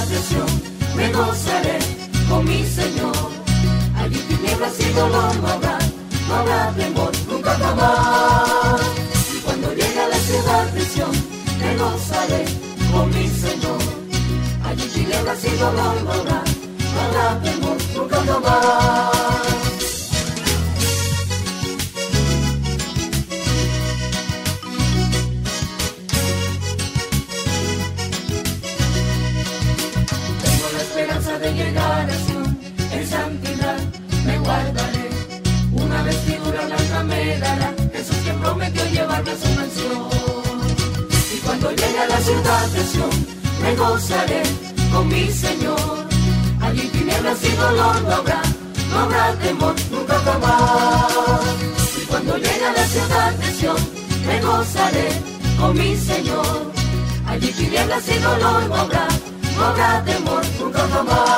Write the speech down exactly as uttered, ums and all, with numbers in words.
ciudad de Sión me gozaré con mi Señor. Allí tinieblas y dolor no habrá, no habrá temor nunca jamás. Y cuando llegue a la ciudad de Sión me gozaré con mi Señor. Allí tinieblas y dolor no habrá, no habrá temor nunca jamás. De llegar a Sion, en santidad me guardaré. Una vestidura blanca me dará Jesús, que prometió llevarme a su mansión. Y cuando llegue a la ciudad de Sion me gozaré con mi Señor. Allí tinieblas y dolor no habrá, no habrá temor nunca jamás. Y cuando llegue a la ciudad de Sion me gozaré con mi Señor. Allí tinieblas y dolor no habrá, no habrá temor nunca jamás.